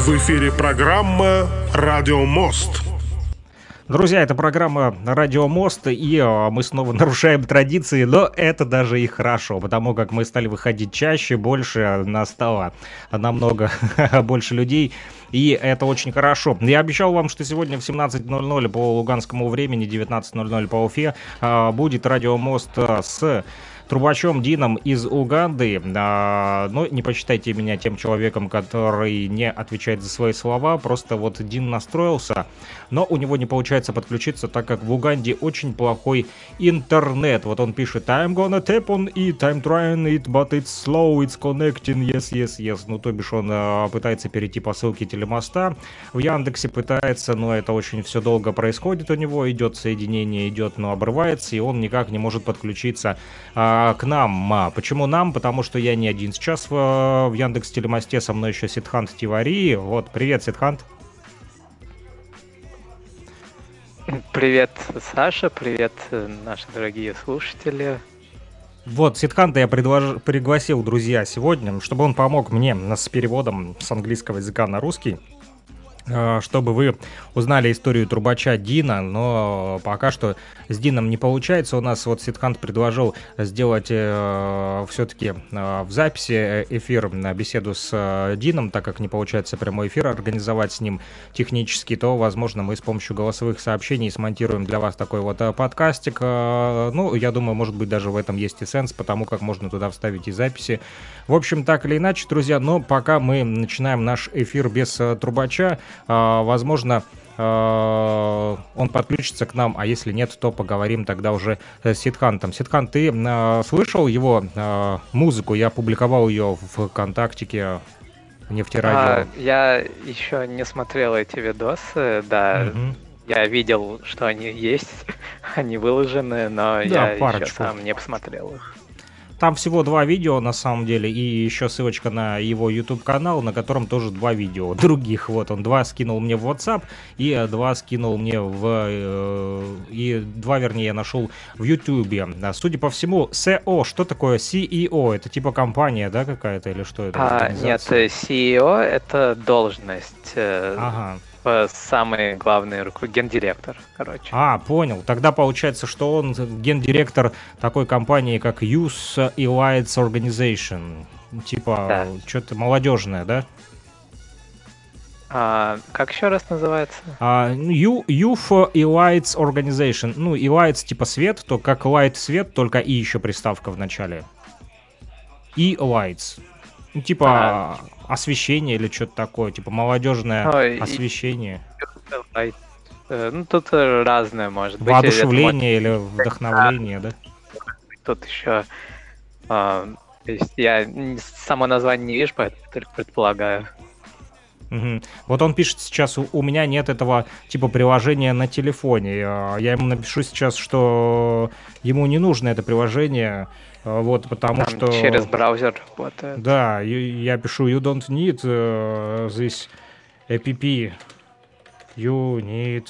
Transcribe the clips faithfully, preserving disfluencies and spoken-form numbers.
В эфире программа «Радио Мост». Друзья, это программа «Радио Мост», и э, мы снова нарушаем традиции, но это даже и хорошо, потому как мы стали выходить чаще, больше, нас стало намного больше людей, и это очень хорошо. Я обещал вам, что сегодня в семнадцать ноль ноль по луганскому времени, девятнадцать ноль ноль по Уфе, э, будет «Радио Мост» с трубачом Дином из Уганды. А, но не посчитайте меня тем человеком, который не отвечает за свои слова. Просто вот Дин настроился, но у него не получается подключиться, так как в Уганде очень плохой интернет. Вот он пишет: I'm gonna tap on it, I'm trying it, but it's slow, it's connecting, yes, yes, yes. Ну, то бишь он а, пытается перейти по ссылке телемоста. В Яндексе пытается, но это очень все долго происходит у него. Идет соединение, идет, но обрывается, и он никак не может подключиться а, к нам. А, почему нам? Потому что я не один сейчас в, в Яндекс Телемосте, со мной еще Сидхант Тивари. Вот, привет, Сидхант. Привет, Саша, привет, наши дорогие слушатели. Вот, Сидханта я предлож... пригласил, друзья, сегодня, чтобы он помог мне с переводом с английского языка на русский, чтобы вы узнали историю трубача Дина, но пока что с Дином не получается. У нас вот Сидхант предложил сделать э, все-таки э, в записи эфир, беседу с э, Дином, так как не получается прямой эфир организовать с ним технически, то, возможно, мы с помощью голосовых сообщений смонтируем для вас такой вот э, подкастик. Э, ну, я думаю, может быть, даже в этом есть и сенс, потому как можно туда вставить и записи. В общем, так или иначе, друзья, но пока мы начинаем наш эфир без э, трубача, Uh, возможно, uh, он подключится к нам, а если нет, то поговорим тогда уже с Сидхантом. Сидхант, ты uh, слышал его uh, музыку? Я опубликовал ее в ВКонтактике, Нефтерадио. А, я еще не смотрел эти видосы, да. Mm-hmm. Я видел, что они есть, они выложены, но да, я парочку. Еще сам не посмотрел их. Там всего два видео, на самом деле, и еще ссылочка на его YouTube-канал, на котором тоже два видео других. Вот он два скинул мне в WhatsApp, и два скинул мне в... Э, и два, вернее, я нашел в YouTube. Судя по всему, си и о, что такое си и о? Это типа компания, да, какая-то, или что это? А, нет, си и о — это должность. Ага. Самый главный руку... гендиректор, короче. А, понял. Тогда получается, что он гендиректор такой компании, как Youth Elites Organization. Типа, да. Что-то молодежное, да? А, как еще раз называется? А, Youth Elites Organization. Ну, Elites типа свет, то как light свет, только и еще приставка в начале. И Elites. Ну, типа... А... освещение или что-то такое, типа молодежное Ой, освещение. И... Ну, тут разное может быть. Воодушевление или вдохновление, да? Тут еще... А, то есть я само название не вижу, поэтому только предполагаю. Угу. Вот он пишет сейчас: у, у меня нет этого типа приложения на телефоне. Я ему напишу сейчас, что ему не нужно это приложение. Вот, потому Там что... через браузер работает. Да, я пишу: you don't need uh, this app. You need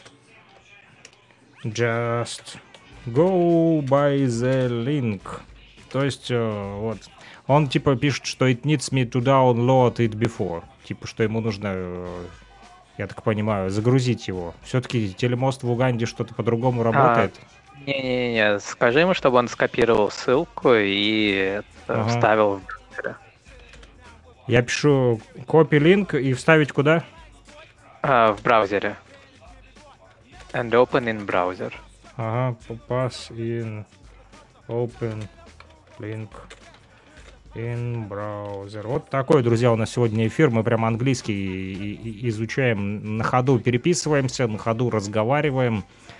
just go by the link. То есть, uh, вот. Он типа пишет, что it needs me to download it before. Типа, что ему нужно, uh, я так понимаю, загрузить его. Все-таки телемост в Уганде что-то по-другому работает. А... Не-не-не, скажи ему, чтобы он скопировал ссылку и ага. вставил в браузере. Я пишу copy link и вставить куда? А, в браузере. And open in browser. Ага, pass in open link in browser. Вот такой, друзья, у нас сегодня эфир. Мы прям английский изучаем, на ходу переписываемся, на ходу разговариваем.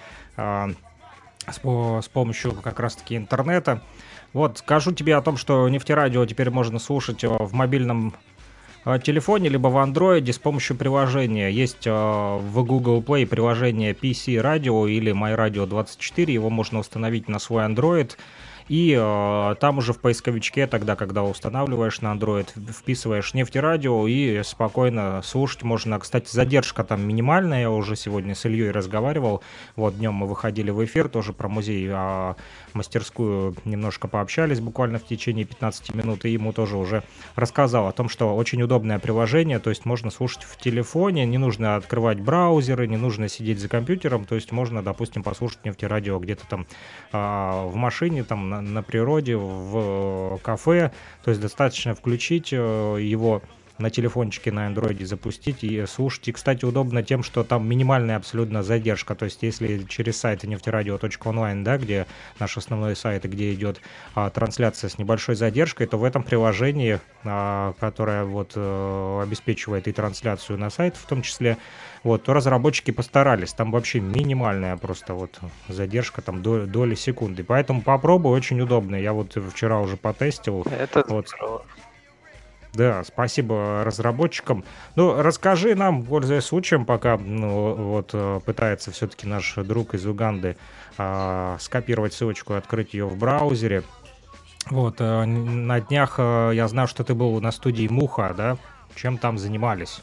С, с помощью как раз-таки интернета. Вот, скажу тебе о том, что Нефтерадио теперь можно слушать в мобильном телефоне, либо в андроиде с помощью приложения. Есть в Google Play приложение пи си Radio или MyRadio двадцать четыре. Его можно установить на свой Android И э, там уже в поисковичке, тогда, когда устанавливаешь на Android, вписываешь нефтерадио и спокойно слушать можно. Кстати, задержка там минимальная, я уже сегодня с Ильей разговаривал. Вот днем мы выходили в эфир, тоже про музей, а мастерскую немножко пообщались буквально в течение пятнадцати минут, и ему тоже уже рассказал о том, что очень удобное приложение, то есть можно слушать в телефоне, не нужно открывать браузеры, не нужно сидеть за компьютером, то есть можно, допустим, послушать нефтерадио где-то там а, в машине, там на, на природе, в кафе, то есть достаточно включить э, его на телефончике на андроиде запустить и слушать. И, кстати, удобно тем, что там минимальная абсолютно задержка. То есть, если через сайт нефтерадио точка онлайн, да, где наш основной сайт, и где идет а, трансляция с небольшой задержкой, то в этом приложении, а, которое вот а, обеспечивает и трансляцию на сайт, в том числе, вот, то разработчики постарались. Там вообще минимальная просто вот задержка, там до, доли секунды. Поэтому попробуй, очень удобно. Я вот вчера уже потестил. Это вот. здорово. Да, спасибо разработчикам. Ну, расскажи нам, пользуясь случаем, пока ну, вот пытается все-таки наш друг из Уганды а, скопировать ссылочку и открыть ее в браузере. Вот, а, на днях а, я знаю, что ты был на студии Муха, да? Чем там занимались?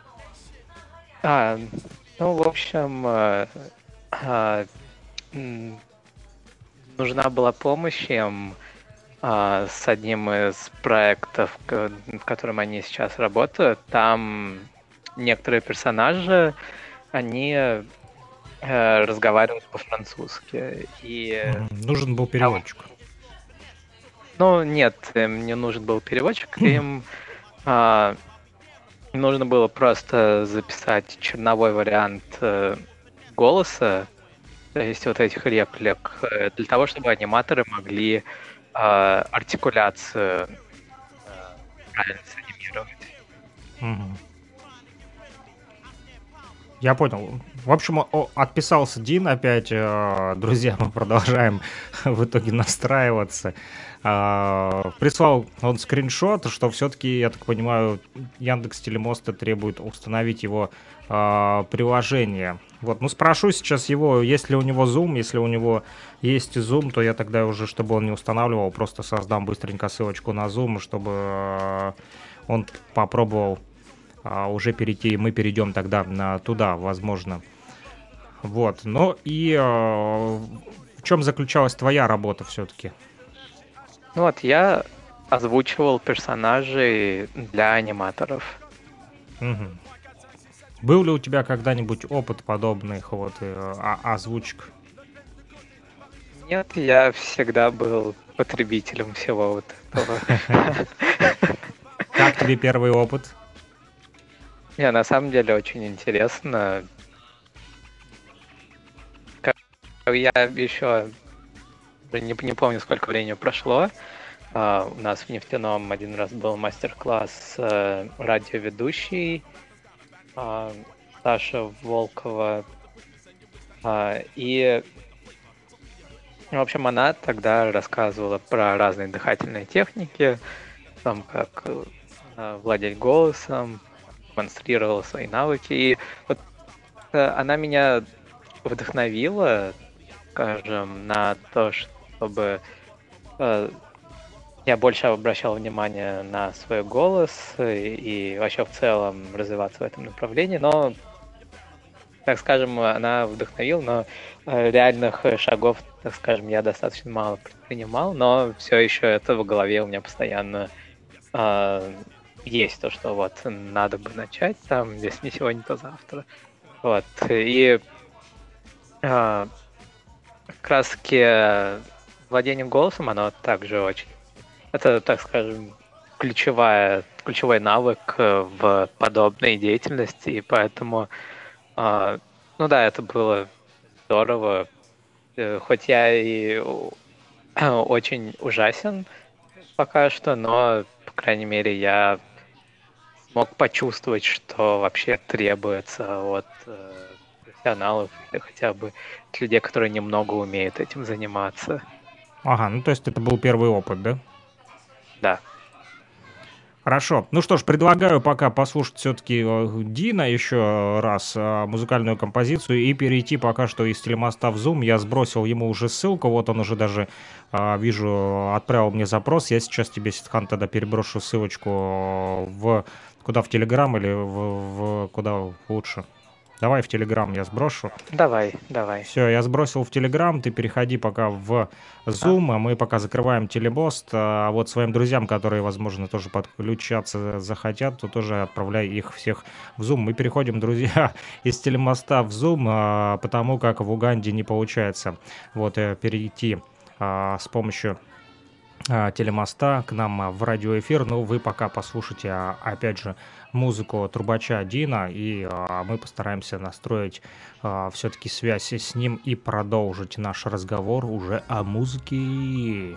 А, ну, в общем, а, а, нужна была помощь им а, с одним из проектов, в котором они сейчас работают. Там некоторые персонажи, они э, разговаривают по-французски. И нужен был переводчик. Ну, нет, им не нужен был переводчик, им а, нужно было просто записать черновой вариант э, голоса, то есть вот этих реплик, э, для того, чтобы аниматоры могли э, артикуляцию э, правильно санимировать. Угу. Я понял. В общем, о, отписался Дин опять. Э, друзья, мы продолжаем в итоге настраиваться. Э, прислал он скриншот, что все-таки, я так понимаю, Яндекс Телемоста требует установить его э, приложение. Вот, ну спрошу сейчас его, есть ли у него Zoom. Если у него есть Zoom, то я тогда уже, чтобы он не устанавливал, просто создам быстренько ссылочку на Zoom, чтобы э, он попробовал а уже перейти, мы перейдем тогда на туда, возможно. Вот, ну и э, в чем заключалась твоя работа все-таки? Ну вот, я озвучивал персонажей для аниматоров. Угу. Был ли у тебя когда-нибудь опыт подобных вот э, озвучек? Нет, я всегда был потребителем всего вот этого. Как тебе первый опыт? Не, на самом деле очень интересно. Я еще не, не помню, сколько времени прошло. Uh, у нас в Нефтяном один раз был мастер-класс uh, радиоведущий uh, Саша Волкова. Uh, и, в общем, она тогда рассказывала про разные дыхательные техники, там, как uh, владеть голосом, демонстрировала свои навыки. И вот uh, она меня вдохновила, скажем, на то, чтобы uh, я больше обращал внимание на свой голос и, и вообще в целом развиваться в этом направлении, но, так скажем, она вдохновила, но реальных шагов, так скажем, я достаточно мало предпринимал, но все еще это в голове у меня постоянно э, есть, то, что вот надо бы начать там, если не сегодня, то завтра. Вот, и э, как раз-таки владением голосом оно также очень... Это, так скажем, ключевая, ключевой навык в подобной деятельности, и поэтому, э, ну да, это было здорово, хоть я и очень ужасен пока что, но, по крайней мере, я смог почувствовать, что вообще требуется от э, профессионалов или хотя бы от людей, которые немного умеют этим заниматься. Ага, ну то есть это был первый опыт, да? Да. Хорошо. Ну что ж, предлагаю пока послушать все-таки Дина еще раз э, музыкальную композицию и перейти пока что из телемоста в Zoom. Я сбросил ему уже ссылку, вот он уже даже, э, вижу, отправил мне запрос. Я сейчас тебе, Ситхан, тогда переброшу ссылочку в куда, в Телеграм или в, в куда лучше? Давай в Телеграм я сброшу. Давай, давай. Все, я сбросил в Телеграм, ты переходи пока в Zoom, а мы пока закрываем телемост. А вот своим друзьям, которые, возможно, тоже подключаться захотят, то тоже отправляй их всех в Zoom. Мы переходим, друзья, из телемоста в Zoom, а, потому как в Уганде не получается вот э, перейти а, с помощью а, телемоста к нам а, в радиоэфир. Но вы пока послушайте, а, опять же, музыку трубача Дина, и а, мы постараемся настроить а, все-таки связь с ним и продолжить наш разговор уже о музыке.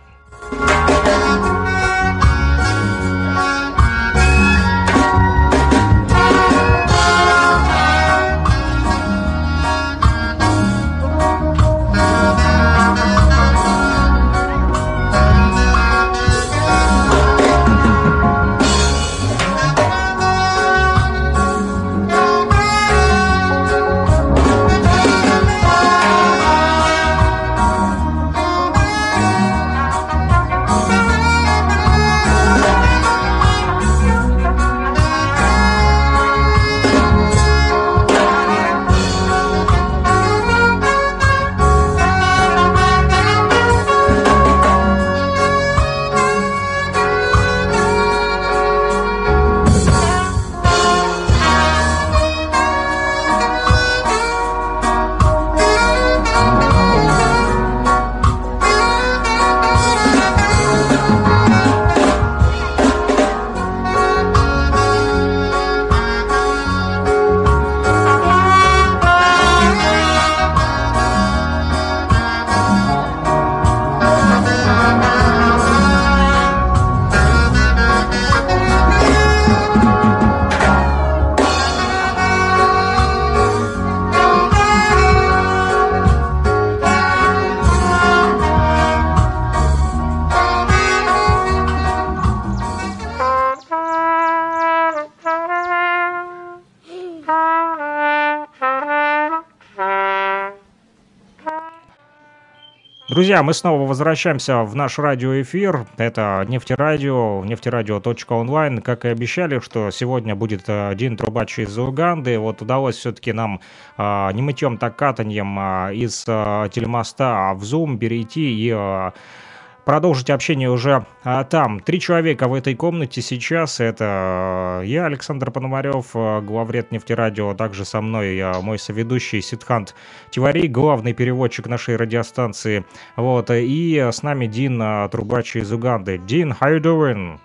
Друзья, мы снова возвращаемся в наш радиоэфир. Это Нефтерадио, нефтерадио точка онлайн. Как и обещали, что сегодня будет один трубач из Уганды. Вот удалось все-таки нам а, не мытьем, так катаньем а, из а, телемоста в Zoom перейти и а, продолжить общение уже а, там. Три человека в этой комнате сейчас. Это я, Александр Пономарев, главред Нефтерадио. Также со мной а, мой соведущий Сидхант Тивари, главный переводчик нашей радиостанции. Вот. И с нами Дин, а, трубач из Уганды. Дин, how you doing?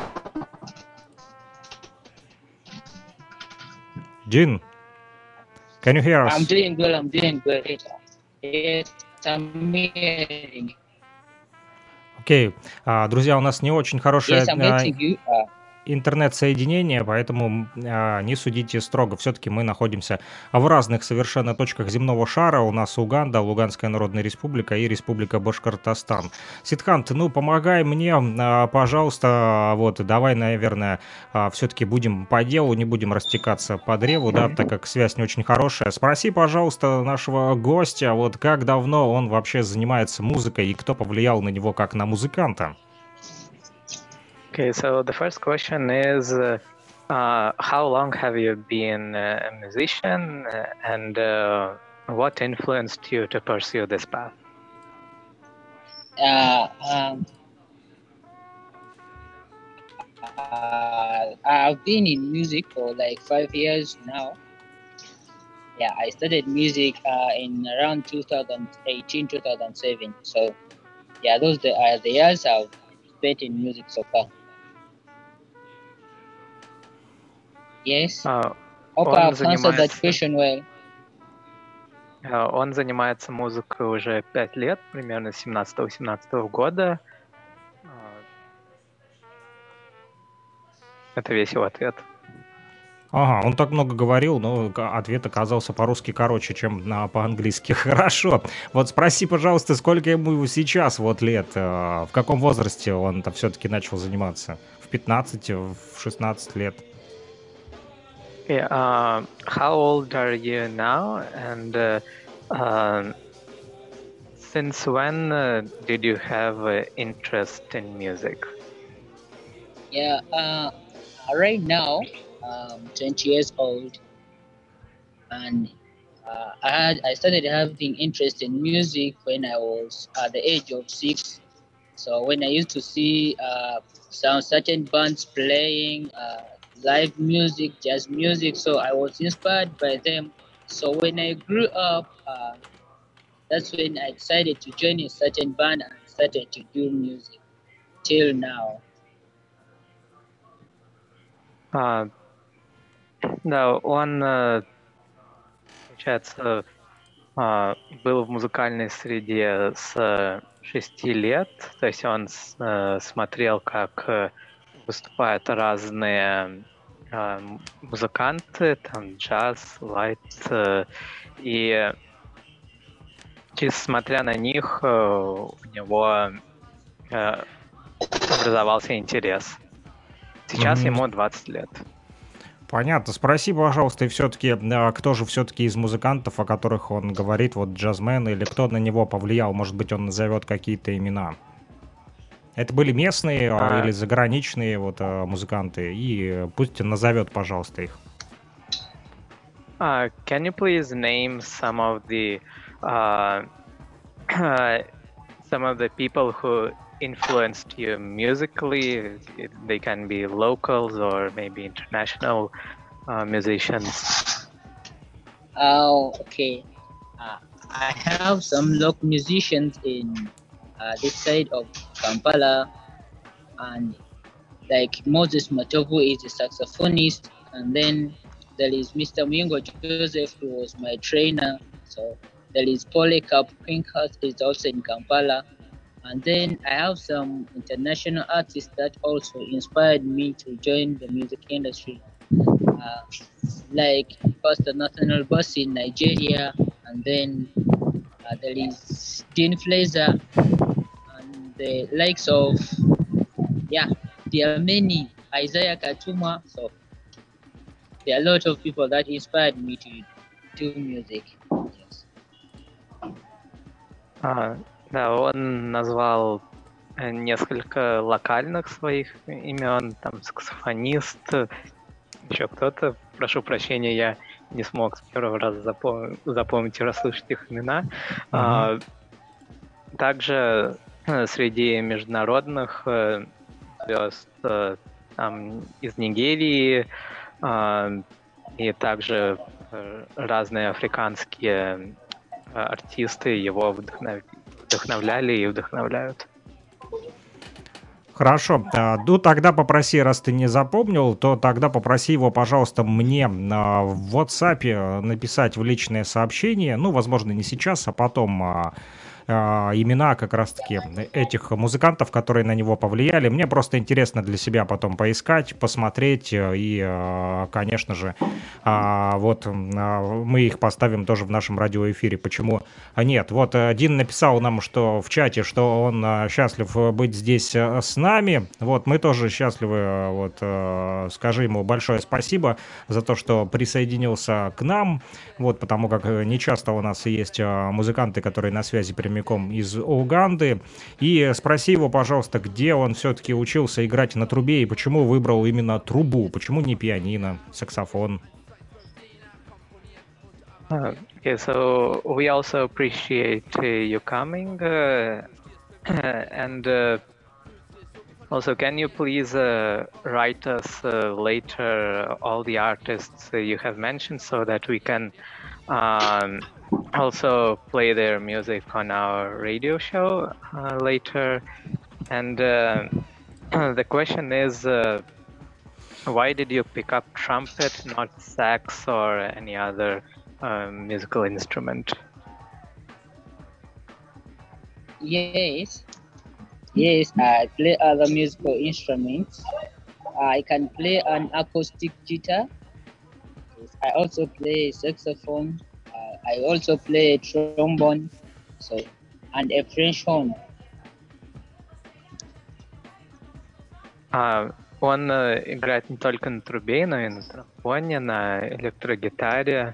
Дин, can you hear us? I'm doing good, I'm doing good. It's amazing. Окей. Okay. А, друзья, у нас не очень хорошая... Yes, I'm getting you. Uh, интернет-соединение, поэтому а, не судите строго. Все-таки мы находимся в разных совершенно точках земного шара. У нас Уганда, Луганская Народная Республика и Республика Башкортостан. Сидхант, ну, помогай мне, а, пожалуйста. Вот, давай, наверное, а, все-таки будем по делу, не будем растекаться по древу, да, так как связь не очень хорошая. Спроси, пожалуйста, нашего гостя, вот как давно он вообще занимается музыкой и кто повлиял на него как на музыканта? Okay, so the first question is, uh, uh, how long have you been uh, a musician, uh, and uh, what influenced you to pursue this path? uh, um, uh, I've been in music for like five years now. Yeah, I studied music uh, in around twenty eighteen, two thousand seven. So, yeah, those the, are the years I've spent in music so far. Yes. Uh, Hope он I've answered that занимается, question well. uh, он занимается музыкой уже пять лет, примерно с семнадцатого-семнадцатого года. Uh, это весь его ответ. Ага, он так много говорил, но ка- ответ оказался по-русски короче, чем на, по-английски. Хорошо. Вот спроси, пожалуйста, сколько ему сейчас вот лет, э, в каком возрасте он-то все-таки начал заниматься? В пятнадцать, в шестнадцать лет? Yeah, uh, how old are you now? And uh, um, since when uh, did you have uh, interest in music? Yeah, uh, right now, um, twenty years old, and uh, I had I started having interest in music when I was at the age of six. So when I used to see uh, some certain bands playing uh, live music, jazz music, so I was inspired by them. So when I grew up, uh, that's when I decided to join a certain band and started to do music till now. Uh, да, он, э, получается, а, был в музыкальной среде с э, шести лет, то есть он с- э, смотрел, как э, выступают разные э, м- музыканты, там джаз, лайт, э, и чисто смотря на них, э, у него э, образовался интерес. Сейчас Мгм. ему двадцать лет. Понятно. Спроси, пожалуйста, и все-таки, кто же все-таки из музыкантов, о которых он говорит, вот джазмен, или кто на него повлиял? Может быть, он назовет какие-то имена? Это были местные а, или А, заграничные вот а, музыканты, и э, пусть назовет, пожалуйста, их. uh, can you please name some of the uh, some of the people who influenced you musically? They can be locals or maybe international uh, musicians. Oh, okay. Uh, I have some local musicians in uh, this side of Kampala, and like Moses Matovu is a saxophonist, and then there is Mister Mingo Joseph, who was my trainer. So there is Polycarp Pinkhurst, is also in Kampala. And then I have some international artists that also inspired me to join the music industry, uh, like Pastor Nathaniel Bass in Nigeria, and then uh, there is Dean Fraser, and the likes of, yeah, there are many, Isaiah Katuma. So there are a lot of people that inspired me to do music. Yes. А, да, он назвал э, несколько локальных своих имен, там саксофонист, еще кто-то. Прошу прощения, я не смог с первого раза запом- запомнить и расслышать их имена. Мгм. А, также э, среди международных э, звезд э, там, из Нигерии а, и также э, разные африканские э, артисты его вдохнов- вдохновляли и вдохновляют. Хорошо. А, Ну, тогда попроси, раз ты не запомнил, то тогда попроси его, пожалуйста, мне а, в WhatsApp э, написать в личное сообщение. Ну, возможно, не сейчас, а потом а, а, имена как раз-таки этих музыкантов, которые на него повлияли. Мне просто интересно для себя потом поискать, посмотреть э, и, э, конечно же, а, вот м, а, мы их поставим тоже в нашем радиоэфире. Почему а нет? Вот э, Дин написал нам, что в чате, что он э, счастлив э, быть здесь э, с нами. Вот мы тоже счастливы. э, Вот э, скажи ему большое спасибо за то, что присоединился к нам. Вот, потому как э, не часто у нас есть э, музыканты, которые на связи прямиком из Уганды. И спроси его, пожалуйста, где он все-таки учился играть на трубе и почему выбрал именно трубу, почему не пианино, саксофон. Uh, okay, so we also appreciate uh, you coming, uh, and uh, also, can you please uh, write us uh, later all the artists uh, you have mentioned so that we can um, also play their music on our radio show uh, later? And uh, the question is, uh, why did you pick up trumpet, not sax or any other um, musical instrument? Yes, yes, I play other musical instruments. I can play an acoustic guitar, Yes, I also play saxophone. Uh, I also play trombone. So, and a French horn. А, он э, играет не только на трубе, но и на тромбоне, на электрогитаре.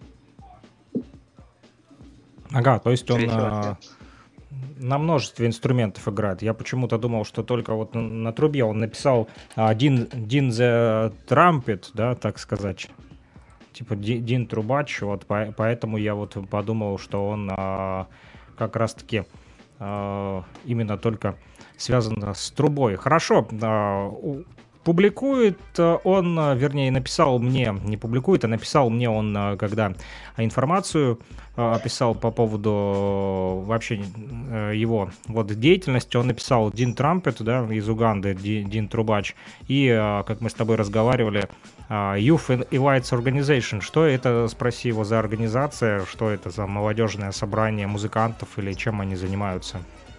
Ага, то есть он Весело. а, на множестве инструментов играет. Я почему-то думал, что только вот на, на трубе он написал а, Дин, Дин the Trumpet, да, так сказать. Типа Ди- Дин Трубач, вот по- поэтому я вот подумал, что он а, как раз-таки а, именно только связан с трубой. Хорошо, а, у- публикует а, он, а, вернее, написал мне, не публикует, а написал мне он, а, когда информацию а, описал по поводу а, вообще э, его вот деятельности, он написал Дин Трампет, да, из Уганды, Ди- Дин Трубач, и, а, как мы с тобой разговаривали, а, Youth Elites Organization. Что это, спроси его, за организация, что это за молодежное собрание музыкантов или чем они занимаются?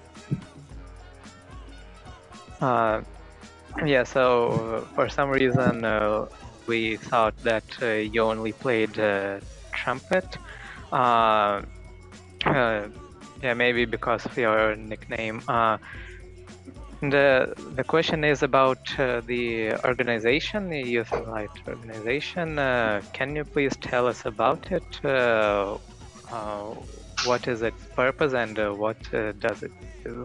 Uh, yeah, so uh, for some reason uh, we thought that uh, you only played uh, trumpet. Uh, uh, yeah, maybe because of your nickname. Uh, the the question is about uh, the organization, the Youth Light organization. Uh, can you please tell us about it? Uh, uh, what is its purpose and uh, what uh, does it do?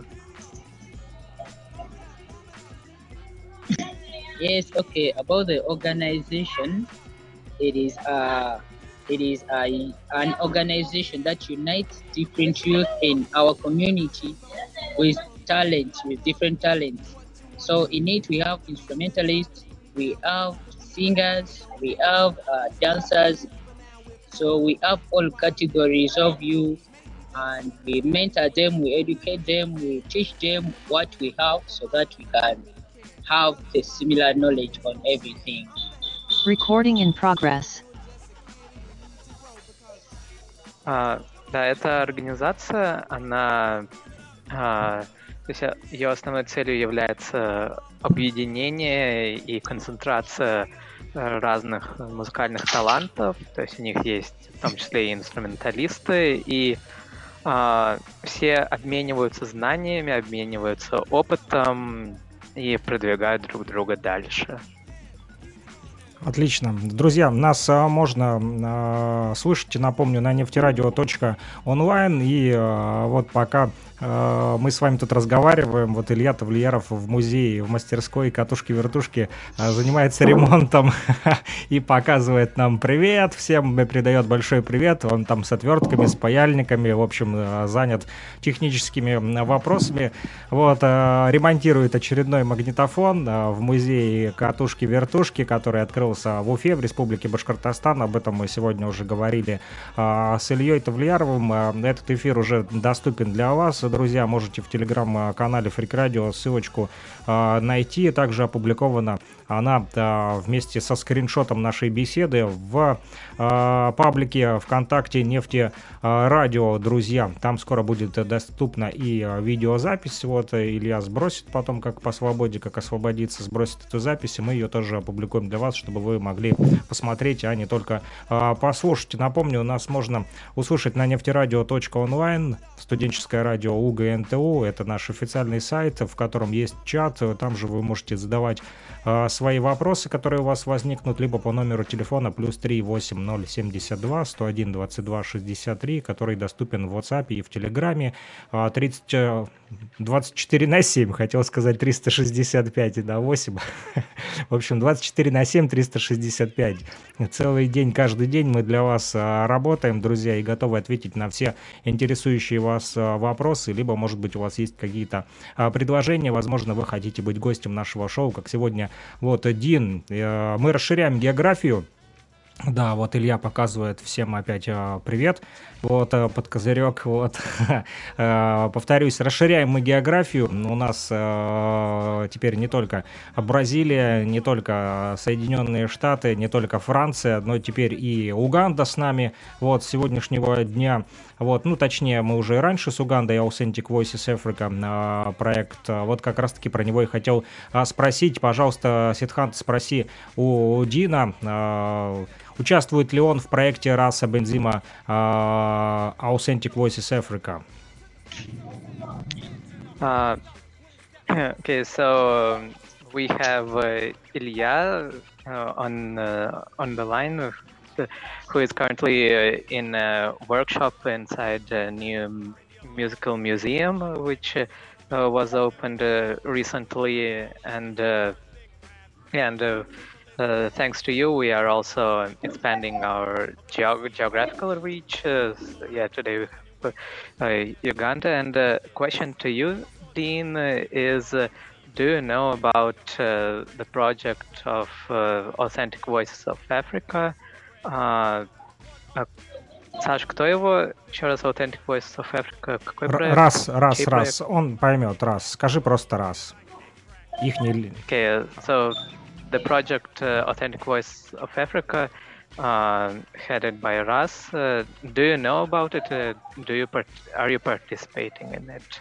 Yes, okay. About the organization, it is uh it is a, an organization that unites different youth in our community with talents, with different talents. So in it we have instrumentalists, we have singers, we have uh, dancers. So we have all categories of youth, and we mentor them, we educate them, we teach them what we have so that we can have the similar knowledge on everything. Recording in progress. А, да, эта организация, она, а, то есть ее основной целью является объединение и концентрация э, разных музыкальных талантов. То есть у них есть в том числе и инструменталисты, и а, все обмениваются знаниями, обмениваются опытом и продвигают друг друга дальше. Отлично. Друзья, нас а, можно а, слышать, напомню, на нефтерадио точка онлайн. И а, вот пока а, мы с вами тут разговариваем, вот Илья Тавлияров в музее, в мастерской катушки-вертушки а, занимается ремонтом и показывает нам привет. Всем передает большой привет. Он там с отвертками, с паяльниками, в общем, а, занят техническими вопросами. Вот, а, ремонтирует очередной магнитофон а, в музее катушки-вертушки, который открылся в Уфе, в Республике Башкортостан. Об этом мы сегодня уже говорили а, с Ильей Тавлияровым. А, этот эфир уже доступен для вас, друзья. Можете в телеграм-канале Freak Radio ссылочку а, найти. Также опубликована она а, вместе со скриншотом нашей беседы в а, паблике ВКонтакте Нефти Радио, друзья. Там скоро будет доступна и а, видеозапись. Вот Илья сбросит потом, как по свободе, как освободится, сбросит эту запись, и мы ее тоже опубликуем для вас, чтобы вы могли посмотреть, а не только а, послушать. Напомню, нас можно услышать на нефтерадио точка онлайн, студенческое радио УГНТУ. Это наш официальный сайт, в котором есть чат. Там же вы можете задавать а, свои вопросы, которые у вас возникнут, либо по номеру телефона плюс три восемь ноль семьдесят два сто один двадцать два шестьдесят три, который доступен в WhatsApp и в Телеграме. а, тридцать, двадцать четыре на семь, хотел сказать триста шестьдесят пять и на восемь. В общем, двадцать четыре на семь, триста шестьдесят пять. Целый день, каждый день мы для вас а, работаем, друзья, и готовы ответить на все интересующие вас а, вопросы, либо, может быть, у вас есть какие-то а, предложения, возможно, вы хотите быть гостем нашего шоу, как сегодня. Вот, Дин, э, мы расширяем географию. Да, вот Илья показывает всем опять э, привет. Вот э, под козырек. Вот. э, повторюсь, расширяем мы географию. У нас э, теперь не только Бразилия, не только Соединенные Штаты, не только Франция, но теперь и Уганда с нами. Вот с сегодняшнего дня. Вот, ну, точнее, мы уже и раньше с Угандой, Authentic Voices Africa, э, проект. Вот как раз-таки про него и хотел э, спросить. Пожалуйста, Сидхант, спроси у Дина. Э, участвует ли он в проекте Раса Бензима а, Authentic Voices Africa? Uh, okay, so um, we have uh, Ilya uh, on uh, on the line, uh, who is currently uh, in a workshop inside a new musical museum, uh, which uh, uh, was opened uh, recently, and uh, and uh, uh, thanks to you, we are also expanding our geog- geographical reach. Uh, so yeah, today we have uh, Uganda. And uh, question to you, Dean, uh, is uh, do you know about uh, the project of uh, Authentic Voices of Africa? Uh, uh, Саш, кто его? Еще раз, Authentic Voices of Africa. Какой Р- проект? Раз, раз, Чей проект? раз. Он поймет, раз. Скажи просто раз. Их не... Okay, so the project uh, Authentic Voice of Africa, uh, headed by Ras, uh, do you know about it? Uh, do you part- are you participating in it?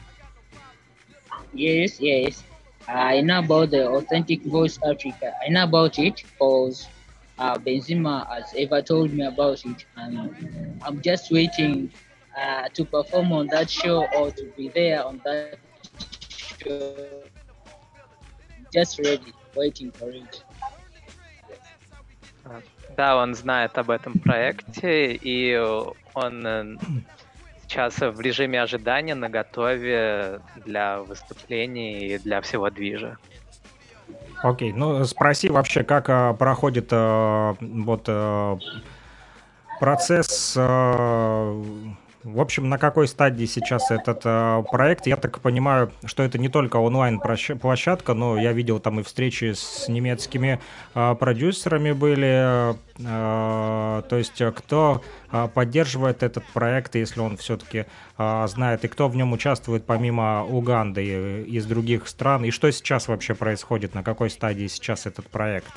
Yes, yes. I know about the Authentic Voice Africa. I know about it because uh, Benzema has ever told me about it, and I'm just waiting uh, to perform on that show or to be there on that show. Just ready, waiting for it. Uh, Да, он знает об этом проекте, и он э, сейчас в режиме ожидания, наготове для выступлений и для всего движа. Окей, ну спроси вообще, как а, проходит а, вот а, процесс, а, в общем, на какой стадии сейчас этот а, проект? Я так понимаю, что это не только онлайн-площадка, но я видел там и встречи с немецкими а, продюсерами были. а, то есть а, кто а, поддерживает этот проект, если он все-таки а, знает, и кто в нем участвует помимо Уганды и из других стран, и что сейчас вообще происходит, на какой стадии сейчас этот проект?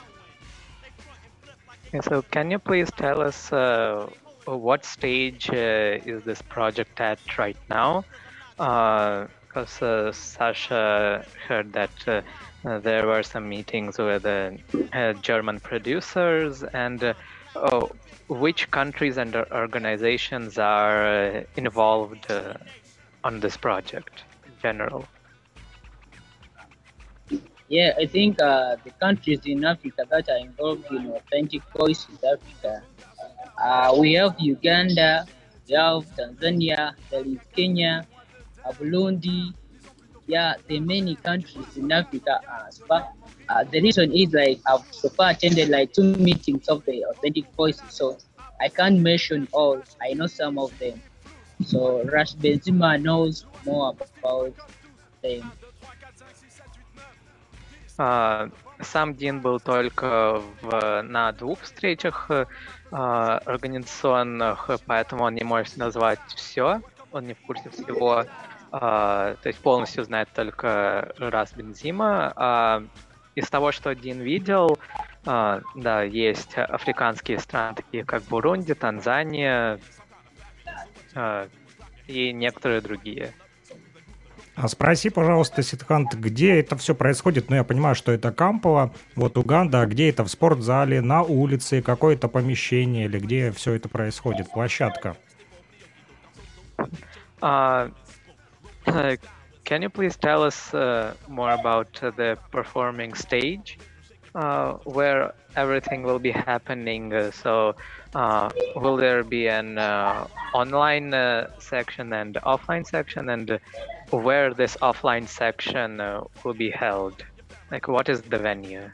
Okay, so can you please tell us uh, what stage uh, is this project at right now? Because uh, Sasha heard that uh, uh, there were some meetings with uh, uh, German producers, and uh, oh, which countries and or- organizations are uh, involved uh, on this project in general? Yeah, I think uh, the countries in Africa that are involved in Authentic Voices Africa, uh, we have Uganda, we have Tanzania, there is Kenya, uh, Burundi. Yeah, there are many countries in Africa. Uh, so far. Uh, the reason is like I've so far attended like two meetings of the Authentic Voices, so I can't mention all. I know some of them. So Rush Benzema knows more about them. А, Сам Дин был только в, на двух встречах э, а, организационных, поэтому он не может назвать все, он не в курсе всего, а, то есть полностью знает только раз Бензима. А из того, что Дин видел, а, да, есть африканские страны, такие как Бурунди, Танзания а, и некоторые другие. А спроси, пожалуйста, Сидхант, где это все происходит? Ну, я понимаю, что это Кампала, вот Уганда, а где это в спортзале, на улице, какое-то помещение, или где все это происходит, площадка? Uh, can you please tell us uh, more about uh, the performing stage uh, where everything will be happening? Uh, so, uh, will there be an uh, online uh, section and offline section, and uh, where this offline section uh, will be held? Like, what is the venue?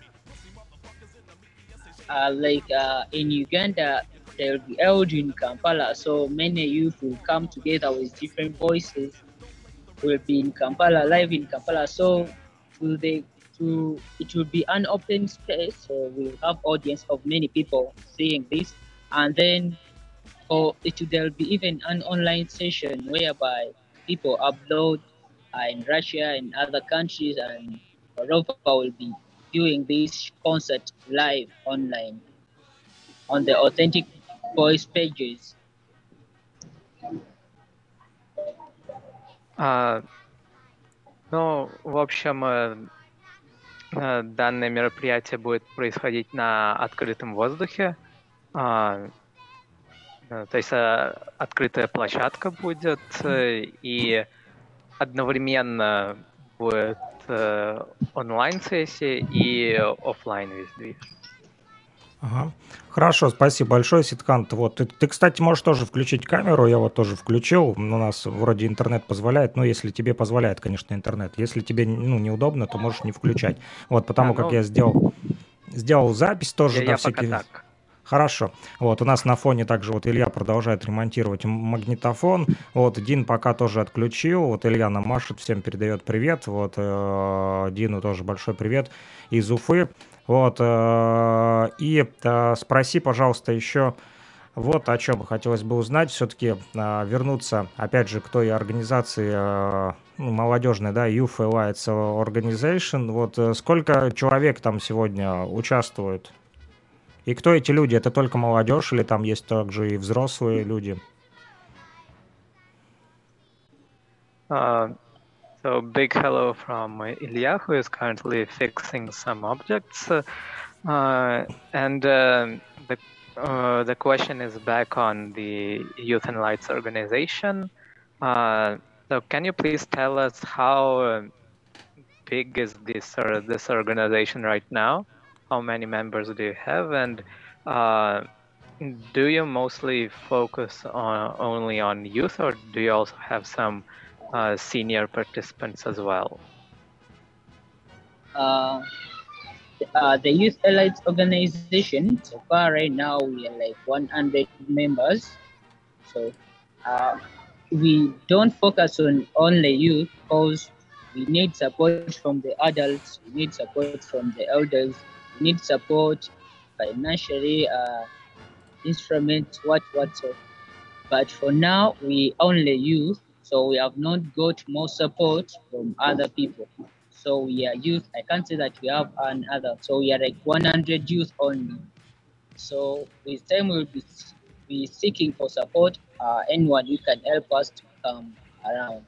Uh, like uh, in Uganda, they will be held in Kampala. So many youth will come together with different voices. Will be in Kampala, live in Kampala. So to the to it will be an open space. So we'll have audience of many people seeing this, and then or it there'll be even an online session whereby people upload uh, in Russia and other countries, and Morova will be viewing this concert live online on the Authentic Voice pages. А, ну, в общем, э, э, данное мероприятие будет происходить на открытом воздухе. А, э, То есть э, открытая площадка будет, э, и одновременно будет э, онлайн-сессия и оффлайн весь движ. Ага. Хорошо, спасибо большое, Ситкант. Вот ты, ты, кстати, можешь тоже включить камеру, я вот тоже включил. У нас вроде интернет позволяет, но если тебе позволяет, конечно, интернет. Если тебе ну, неудобно, то можешь не включать. Вот, А, потому как ну, я сделал, сделал запись тоже я, на я пока всякий... так. Хорошо. Вот, у нас на фоне также вот Илья продолжает ремонтировать м- магнитофон. Вот, Дин пока тоже отключил. Вот Илья нам машет, всем передает привет. Вот, э, Дину тоже большой привет из Уфы. Вот, э, и э, спроси, пожалуйста, еще вот о чем хотелось бы узнать. Все-таки вернуться, опять же, к той организации э, ну, молодежной, да, Youth Elites Organization. Вот э, сколько человек там сегодня участвует? И кто эти люди? Это только молодежь или там есть также и взрослые люди? Uh, so big hello from uh, Ilya, who is currently fixing some objects. Uh, and um the uh, the question is back on the Youth and Lights organization. Uh, so can you please tell us how um, big is this or this organization right now? How many members do you have? And uh, do you mostly focus on only on youth, or do you also have some uh, senior participants as well? Uh, uh, the Youth Elites organization, so far right now we are like one hundred members. So uh, we don't focus on only youth because we need support from the adults, we need support from the elders, we need support financially, uh, instruments, what, what so. But for now, we only youth, so we have not got more support from other people. So we are youth. I can't say that we have another. So we are like one hundred youth only. So with time we'll be, be seeking for support. Uh, anyone who can help us to come around.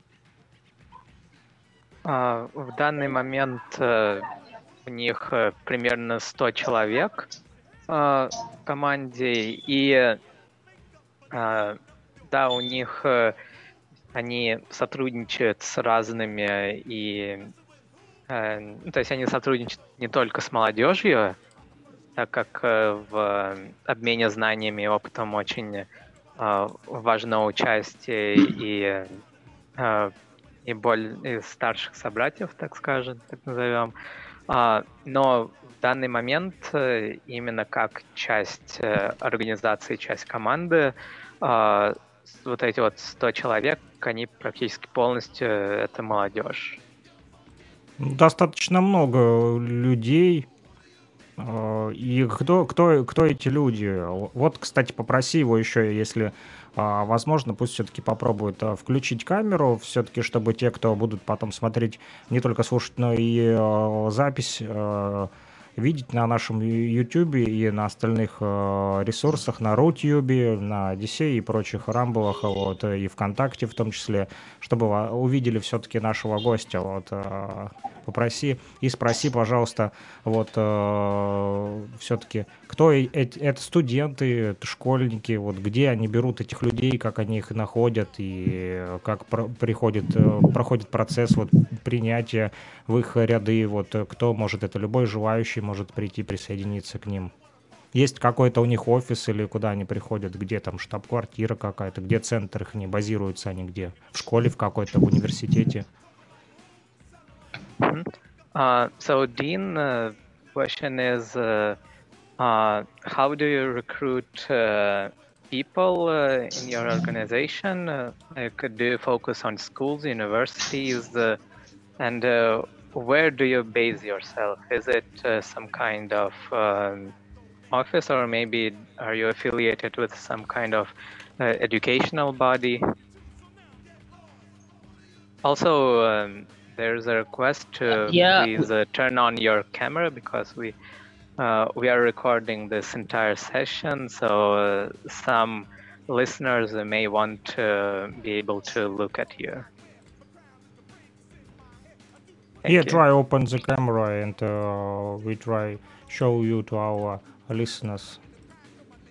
Uh, в данный момент uh, у них uh, примерно сто человек uh, в команде, и uh, да, у них uh, они сотрудничают с разными, и uh, то есть они сотрудничают не только с молодежью, так как uh, в обмене знаниями и опытом очень uh, важно участие и uh, и боль из старших собратьев, так скажем, так назовем. А, но в данный момент э, именно как часть э, организации, часть команды, а, с- вот эти вот сто человек, они практически полностью э, это молодежь. Достаточно много людей. э, И кто, кто, кто эти люди? Вот, кстати, попроси его еще, если а, возможно, пусть все-таки попробует а, включить камеру, все-таки, чтобы те, кто будут потом смотреть, не только слушать, но и а, запись а, видеть на нашем YouTube и на остальных э, ресурсах, на Рутюбе, на Одиссее и прочих Рамблах, вот, и ВКонтакте в том числе, чтобы ва- увидели все-таки нашего гостя. Вот, э, попроси и спроси, пожалуйста, вот, все-таки, кто э- эти- это студенты, это школьники, вот, где они берут этих людей, как они их находят и как про- приходит, э, проходит процесс вот, принятия в их ряды, вот, э, кто может, это любой желающий может прийти, присоединиться к ним. Есть какой-то у них офис или куда они приходят, где там штаб-квартира какая-то, где центр их не базируются они где? В школе в какой-то, в университете? Mhm. Uh, so, Dean, uh, question is, uh, uh, how do you recruit uh, people uh, in your organization? Uh, like, do you focus on schools, universities, uh, and uh, where do you base yourself? Is it uh, some kind of um, office, or maybe are you affiliated with some kind of uh, educational body? Also, um, there's a request to Yeah, please uh, turn on your camera because we uh, we are recording this entire session, so uh, some listeners may want to be able to look at you. Thank Yeah, you. try open the camera and uh, we try show you to our listeners.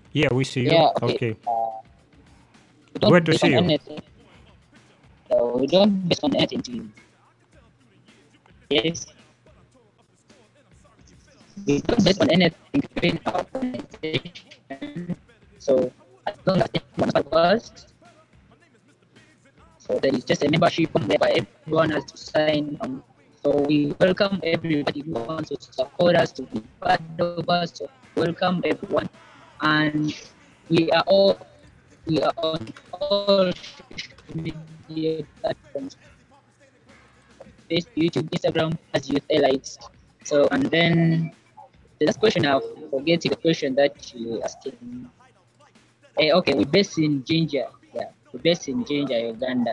Yeah, we see you. Yeah, okay. Okay. Uh, we don't Glad to base see on you. anything. So we don't base on anything to yes. We don't base on anything in our organization. So as long as everyone supports, so there is just a membership form whereby everyone has to sign on. So we welcome everybody who wants to support us to be part of us. So welcome everyone, and we are all we are on all social media platforms: Facebook, YouTube, Instagram, as Youth Elites. So and then the last question, I'm forgetting the question that you asking. Eh, okay, we're based in Jinja. Yeah, we're based in Jinja, Uganda.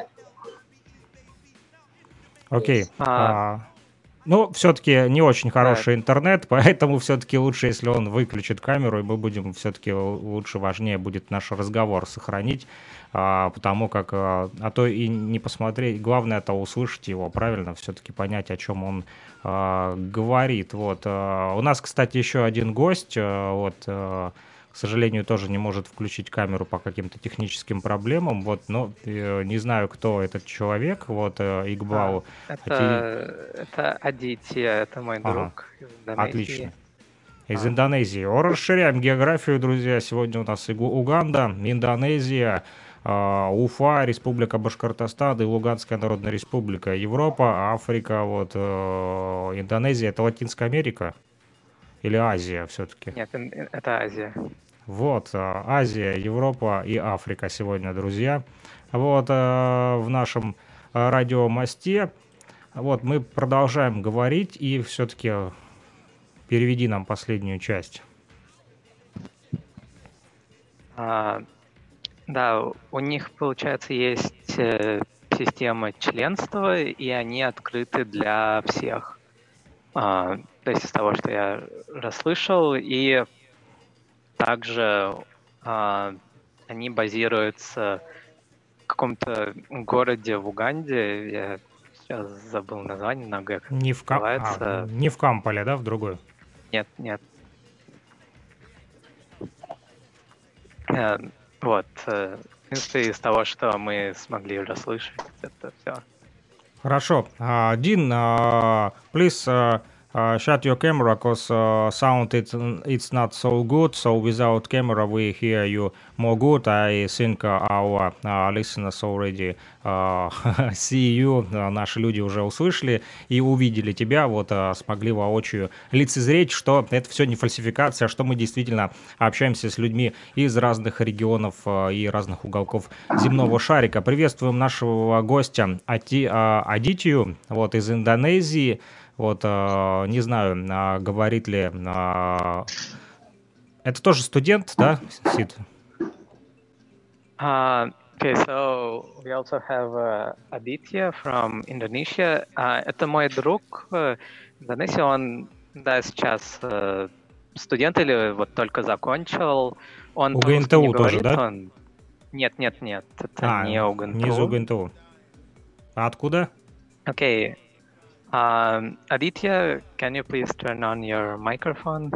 Окей. Yes. А, А, ну, все-таки не очень да, хороший интернет, поэтому все-таки лучше, если он выключит камеру, и мы будем все-таки лучше, важнее будет наш разговор сохранить, а, потому как, а, а то и не посмотреть, главное это услышать его, правильно, все-таки понять, о чем он а, говорит. Вот. а, У нас, кстати, еще один гость, а, вот, а, к сожалению, тоже не может включить камеру по каким-то техническим проблемам, вот, но э, не знаю, кто этот человек, вот, э, а, Игбау. Те- это, это Адития, это мой Ага, друг из Индонезии. отлично. Из А, Индонезии. О, расширяем географию, друзья. Сегодня у нас Игу- Уганда, Индонезия, а, Уфа, Республика Башкортостан и Луганская Народная Республика. Европа, Африка, вот, э, Индонезия. Это Латинская Америка или Азия все-таки? нет, ин- ин- это Азия. Вот, а, Азия, Европа и Африка сегодня, друзья. Вот, а, в нашем а, радиомосте. Вот, мы продолжаем говорить, и все-таки переведи нам последнюю часть. А, да, у них, получается, есть э, система членства, и они открыты для всех. А, то есть из того, что я расслышал, и также а, они базируются в каком-то городе в Уганде. Я сейчас забыл название, на Г Не в, Ка- а, называется. не в Камполе, да, в другой? Нет, нет. Э, Вот. э, В принципе, из того, что мы смогли расслышать, это все. Хорошо. А, Дин, а, please uh, uh, shut your camera, because uh, sound it's, it's not so good. So without camera we hear you more good. I think uh, our uh, listeners already uh, see you. Uh, Наши люди уже услышали и увидели тебя, вот uh, смогли воочию лицезреть, что это все не фальсификация, а что мы действительно общаемся с людьми из разных регионов uh, и разных уголков земного шарика. Приветствуем нашего гостя Ати, а, Адитию, вот, из Индонезии. Вот, а, не знаю, а, говорит ли... а, это тоже студент, да, Сид? Uh, okay, so we also have uh, Aditya from Indonesia. Uh, это мой друг uh, Индонезии. Он, да, сейчас uh, студент или вот только закончил. Он У по-русски не ГНТУ тоже, говорит. да? Он... Нет, нет, нет, это А, не не из УГНТУ. УГНТУ. А откуда? Okay. Um, Aditya, can you please turn on your microphone?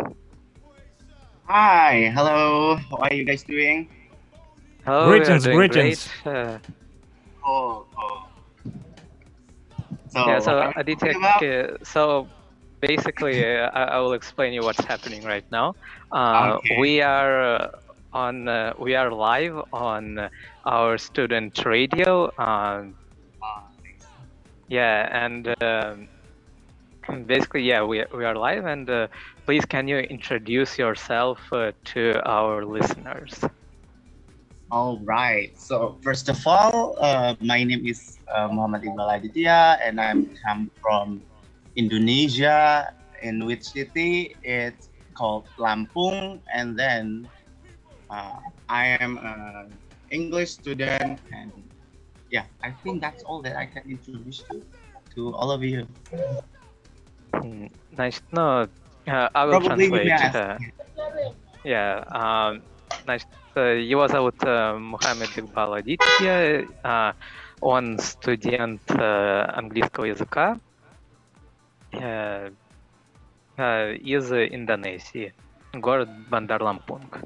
Hi, hello. How are you guys doing? Hello, we are Greetings, doing greetings. great. Uh, Oh, oh. So, yeah, so what are we Aditya, talking about? uh, so basically, uh, I, I will explain you what's happening right now. Uh, Okay. we are uh, on, uh, we are live on our student radio. Um, Uh, thanks. yeah, and um basically, yeah, we we are live. And uh, please, can you introduce yourself uh, to our listeners? All right. So, first of all, uh, my name is uh, Muhammad Iqbal Aditya, and I'm come from Indonesia. In which city? It's called Lampung, and then uh, I am an English student, and yeah, I think that's all that I can introduce to to all of you. Mm, Nice. No, uh, I will Probably we may translate. ask. Uh, yeah. Um, значит, э, его зовут э, Мухаммед Игбал Адитья. А, Он студент э, английского языка э, э, из Индонезии, город Бандар-Лампунг.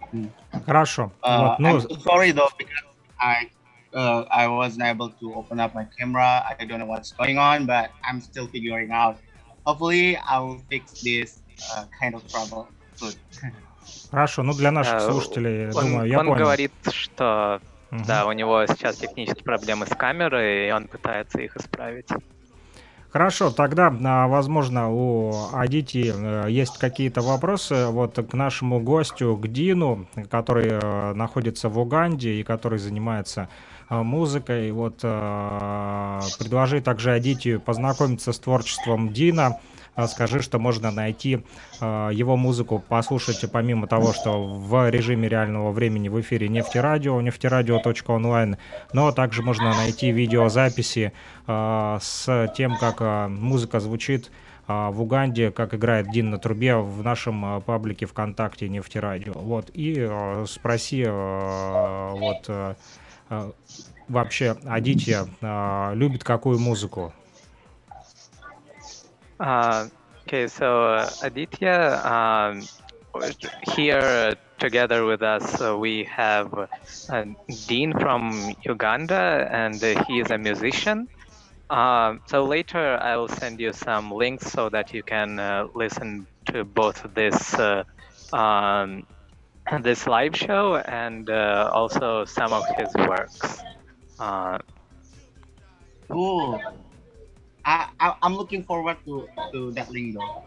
Хорошо. Uh, Вот, ну, I'm so sorry though because I uh, I wasn't able to open up my camera. I don't know what's going on, but I'm still figuring out. Hopefully, I will fix this uh, kind of trouble soon. хорошо. Ну, для наших Э, слушателей, Он, думаю, я он понял. говорит, что Мгм. да, у него сейчас технические проблемы с камерой, и он пытается их исправить. Хорошо, тогда, а, возможно, у Адити э, есть какие-то вопросы вот к нашему гостю, к Дину, который э, находится в Уганде и который занимается э, музыкой. Вот э, предложи также Адити познакомиться с творчеством Дина. А Скажи, что можно найти э, его музыку, послушать помимо того, что в режиме реального времени в эфире Нефтерадио, нефтерадио точка онлайн, но также можно найти видеозаписи э, с тем, как э, музыка звучит э, в Уганде, как играет Дин на трубе в нашем э, паблике ВКонтакте Нефтерадио. Вот, и э, спроси э, вот э, э, вообще Адитья э, любит какую музыку? Uh, okay, so uh, Aditya, um, here together with us, uh, we have uh, Dean from Uganda, and uh, he is a musician. Um, so later I will send you some links so that you can uh, listen to both this uh, um, this live show and uh, also some of his works. Uh, Cool. I, I I'm looking forward to to that link though.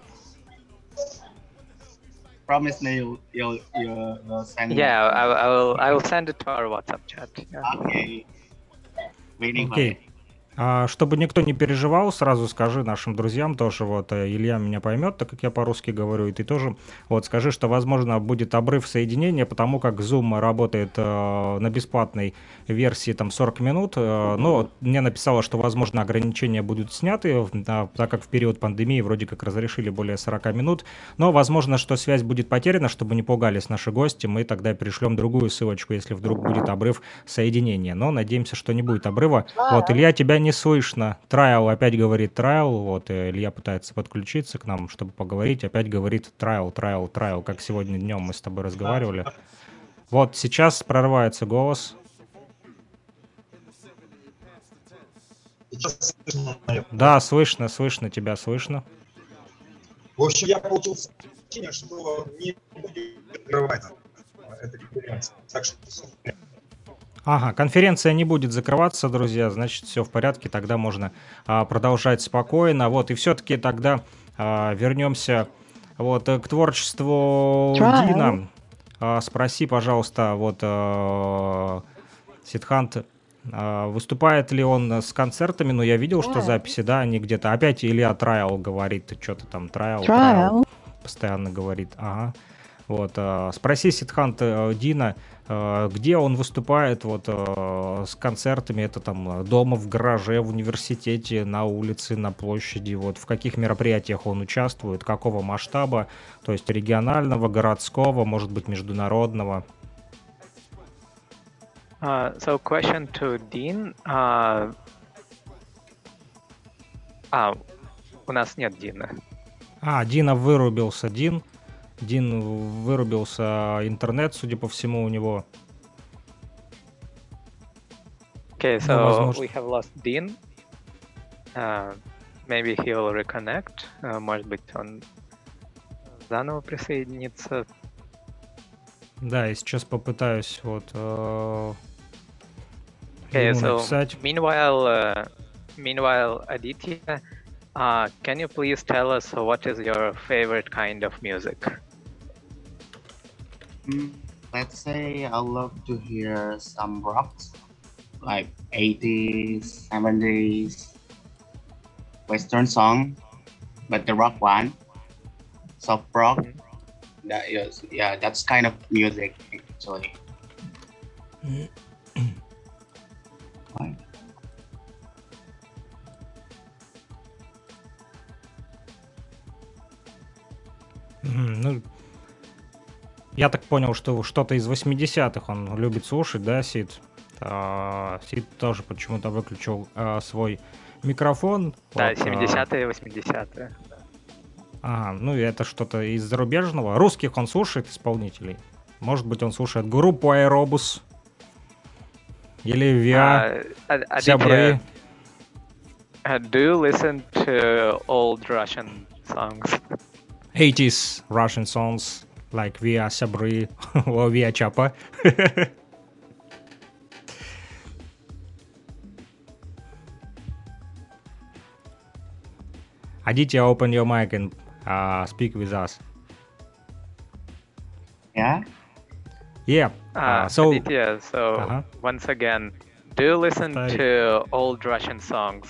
Promise me you'll you'll you'll send me. yeah, I, I will. I will send it to our WhatsApp chat. Yeah. Okay. Waiting for Окей. it. А, чтобы никто не переживал, сразу скажи нашим друзьям тоже, вот э, Илья меня поймет, так как я по-русски говорю, и ты тоже, вот скажи, что, возможно, будет обрыв соединения, потому как Zoom работает э, на бесплатной версии там сорок минут, э, но мне написало, что, возможно, ограничения будут сняты, да, так как в период пандемии вроде как разрешили более сорок минут, но, возможно, что связь будет потеряна, чтобы не пугались наши гости, мы тогда пришлем другую ссылочку, если вдруг будет обрыв соединения, но надеемся, что не будет обрыва. Вот, Илья, тебя не слышно. Трайл опять говорит трайл. Вот, и Илья пытается подключиться к нам, чтобы поговорить. Опять говорит трайл, трайл, трайл, как сегодня днем мы с тобой разговаривали. Вот сейчас прорывается голос. Сейчас слышно, наверное. Да, слышно, слышно, тебя слышно. В общем, я получил сообщение, что не будет открывать эта конференция. Так что всё в порядке. Ага, конференция не будет закрываться, друзья, значит, все в порядке, тогда можно а, продолжать спокойно. Вот, и все-таки тогда а, вернемся вот, к творчеству Trial. Дина. А, спроси, пожалуйста, вот, а, Сидхант, а, выступает ли он с концертами? Ну, я видел, что Trial. записи, да, они где-то. Опять Илья трайл говорит, что-то там трайл, Trial. постоянно говорит. Ага. Вот, а, спроси Сидхант э, Дина, э, где он выступает вот э, с концертами, это там дома, в гараже, в университете, на улице, на площади, вот в каких мероприятиях он участвует, какого масштаба, то есть регионального, городского, может быть, международного. Uh, so question to Dean. Uh, а, у нас нет Дина. А, Дина вырубился, Дин. Дин вырубился, интернет, судя по всему, у него. Okay, Ну, so возможно. we have lost Dean. Uh, maybe he'll reconnect. Uh, может быть, он заново присоединится. Да, я сейчас попытаюсь вот э, Okay, ему so написать. meanwhile, uh, meanwhile, Aditya, uh, can you please tell us what is your favorite kind of music? Mm, let's say I love to hear some rocks, like eighties, seventies, Western song, but the rock one, soft rock. Mhm. That is, yeah, that's kind of music actually. Like, Мгм, Ну, я так понял, что что-то из восьмидесятых он любит слушать, да, Сид? А, Сид тоже почему-то выключил а, свой микрофон. Да, Вот, а, семидесятые, восьмидесятые. ага, ну и это что-то из зарубежного. Русских он слушает исполнителей. Может быть, он слушает группу Aerobus или Via Uh, Сябры. uh, do you listen to old Russian songs? eighties Russian songs like Via Сябры or Via Chapa. Aditya, open your mic and uh, speak with us. Yeah. Yeah. Uh, Uh, so, Aditya, so Uh-huh. once again, do you listen Повтори. to old Russian songs?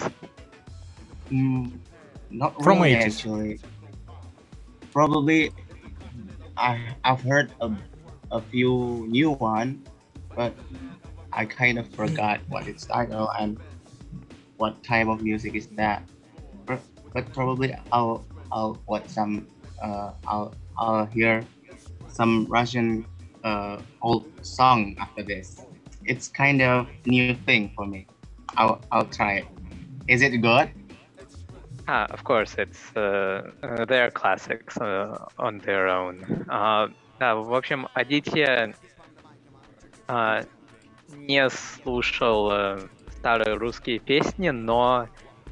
Mm, not From really, eighties. actually. Probably, I I've heard a, a few new one, but I kind of forgot what its title and what type of music is that. But, but probably I'll I'll watch some uh I'll I'll hear some Russian uh old song after this. It's kind of new thing for me. I'll I'll try it. Is it good? Ah, of course, it's uh, uh, they're classics uh, on their own. А, да, в общем, Адитья а, не слушал э, старые русские песни, но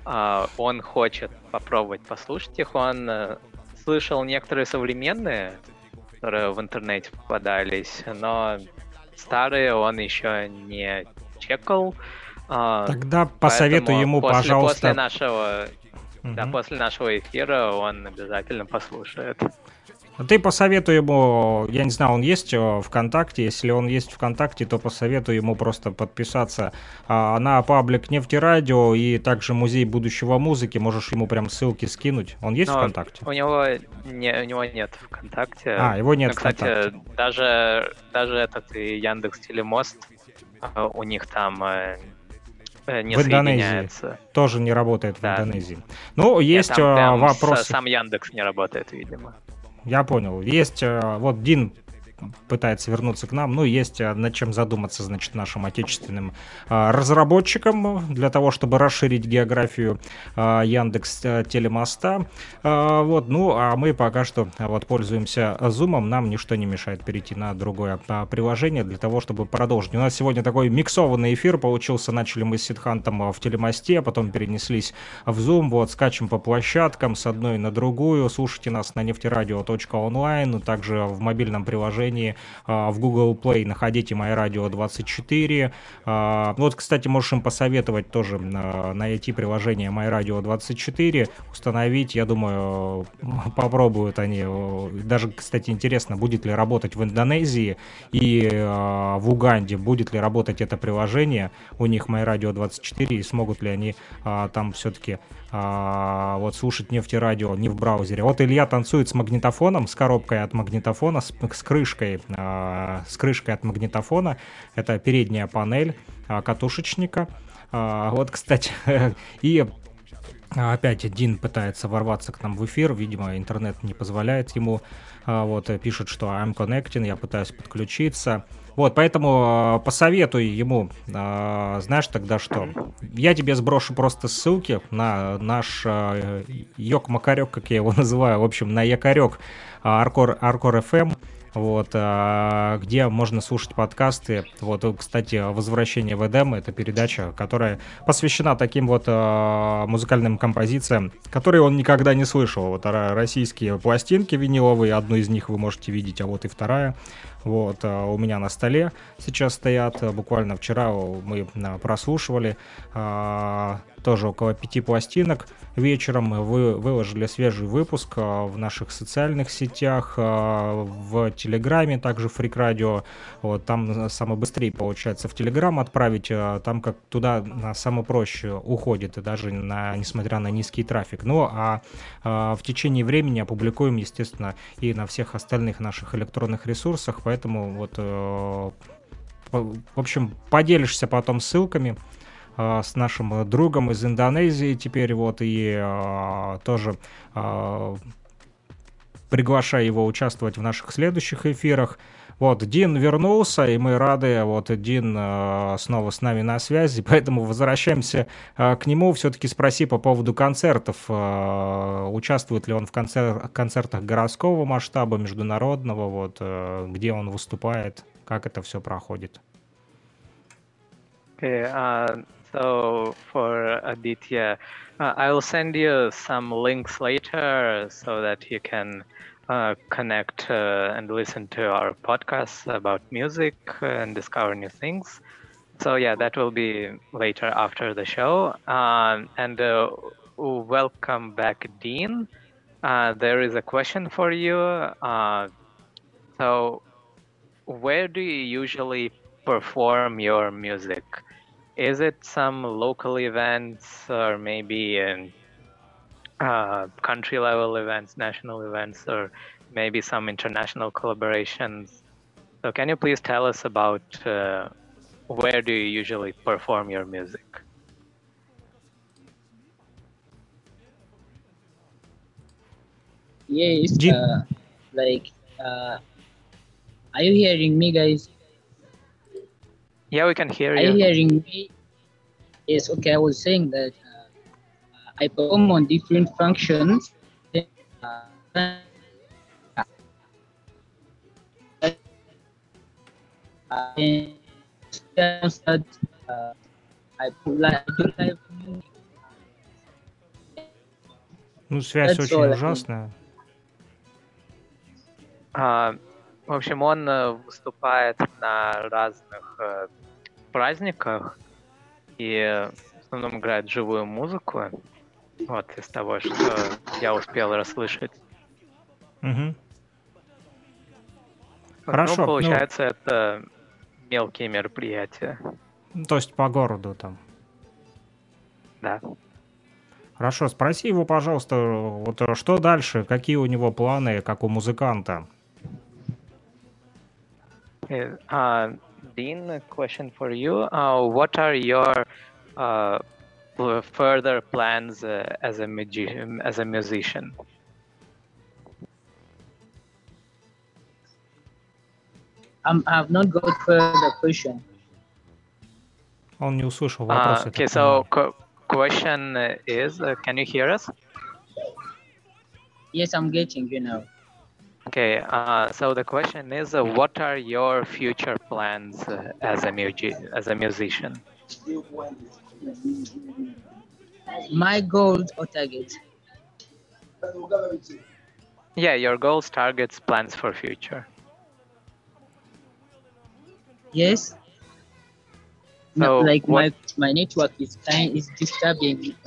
а, он хочет попробовать послушать их. Он э, слышал некоторые современные, которые в интернете попадались, но старые он еще не чекал. А, тогда посоветую поэтому ему, после, пожалуйста... После нашего... Да, Мгм. после нашего эфира он обязательно послушает. Ты посоветуй ему, я не знаю, он есть э, ВКонтакте, если он есть ВКонтакте, то посоветую ему просто подписаться а, на паблик Нефтерадио и также Музей будущего музыки, можешь ему прям ссылки скинуть. Он есть Но ВКонтакте? У него, не, у него нет ВКонтакте. А, его нет Ну, кстати, ВКонтакте. даже, даже этот и Яндекс Телемост, э, у них там э, э, не В Индонезии соединяется. тоже не работает в Да. Индонезии. Ну, Нет, есть там э, прям вопросы. с- сам Яндекс не работает, видимо. Я понял. Есть, э, вот Дин пытается вернуться к нам, ну, есть э, над чем задуматься, значит, нашим отечественным э, разработчикам для того, чтобы расширить географию э, Яндекс э, Телемоста. Э, вот, ну, а мы пока что э, вот пользуемся Зумом, нам ничто не мешает перейти на другое э, приложение для того, чтобы продолжить. У нас сегодня такой миксованный эфир получился, начали мы с Сидхантом э, в Телемосте, потом перенеслись в Zoom, вот, скачем по площадкам с одной на другую, слушайте нас на нефтерадио точка онлайн, также в мобильном приложении в Google Play находите MyRadio двадцать четыре. Вот, кстати, можешь им посоветовать тоже найти приложение MyRadio двадцать четыре, установить. Я думаю, попробуют они. Даже, кстати, интересно, будет ли работать в Индонезии и в Уганде, будет ли работать это приложение у них MyRadio двадцать четыре, и смогут ли они там все-таки А, вот слушать Нефтерадио не в браузере. Вот Илья танцует с магнитофоном, с коробкой от магнитофона, с, с крышкой, а, с крышкой от магнитофона. Это передняя панель а, катушечника. А, вот, кстати, и опять Дин пытается ворваться к нам в эфир. Видимо, интернет не позволяет ему. А, вот пишет, что I'm connecting, я пытаюсь подключиться. Вот, поэтому э, посоветуй ему, э, знаешь, тогда что? Я тебе сброшу просто ссылки на наш э, Йок-Макарек, как я его называю, в общем, на Якорек Аркор, Аркор эф эм, вот, э, где можно слушать подкасты. Вот, кстати, «Возвращение в Эдем» — это передача, которая посвящена таким вот э, музыкальным композициям, которые он никогда не слышал. Вот ро- российские пластинки виниловые, одну из них вы можете видеть, а вот и вторая. Вот, а, у меня на столе сейчас стоят. Буквально вчера мы а, прослушивали а, тоже около пяти пластинок. Вечером мы вы, выложили свежий выпуск а, в наших социальных сетях, а, в Телеграме, также Фрик Радио. Вот, там самое быстрее получается в Телеграм отправить. А, там как туда а, самое проще уходит, и даже на, несмотря на низкий трафик. Ну а, а в течение времени опубликуем, естественно, и на всех остальных наших электронных ресурсах. Поэтому вот, э, в общем, поделишься потом ссылками э, с нашим другом из Индонезии теперь вот, и э, тоже э, приглашая его участвовать в наших следующих эфирах. Вот, Дин вернулся, и мы рады, вот, Дин э, снова с нами на связи, поэтому возвращаемся э, к нему. Все-таки спроси по поводу концертов, э, участвует ли он в концер- концертах городского масштаба, международного, вот, э, где он выступает, как это все проходит. Okay, uh, so for Aditya, uh, I will send you some links later so that you can uh, connect uh, and listen to our podcasts about music and discover new things. So yeah, that will be later after the show. Um, and uh, welcome back, Dean. Uh, there is a question for you. Uh, so where do you usually perform your music? Is it some local events or maybe in uh, country level events, national events, or maybe some international collaborations? So can you please tell us about uh, where do you usually perform your music? Yes, Дин, uh, like, uh, are you hearing me, guys? Yeah, we can hear Are you you. hearing me? Yes, okay. I was saying that uh, I perform on different functions. Uh, I that uh, I put like I do live music. ну, связь That's очень all. I mean. ужасная. А, В общем, он э, выступает на разных э, праздниках и э, в основном играет живую музыку. Вот из того, что я успел расслышать. Мгм. Вот, Хорошо, ну, ну, получается, это мелкие мероприятия. ну, то есть по городу там. Да. Хорошо, спроси его, пожалуйста, вот э, что дальше, какие у него планы, как у музыканта? Okay, Uh, Dean, a question for you. Uh, what are your uh, f- further plans uh, as a magi- as a musician? I'm, I have not got further question. Он не услышал вопрос, Uh, я okay, так so понимаю. qu- question is, uh, can you hear us? Yes, I'm getting you now. Okay, uh, so the question is, uh, what are your future plans uh, as a mugi- as a musician? My goals or targets. Yeah, your goals, targets, plans for future. Yes. No, So like what? my my network is kind is disturbing me.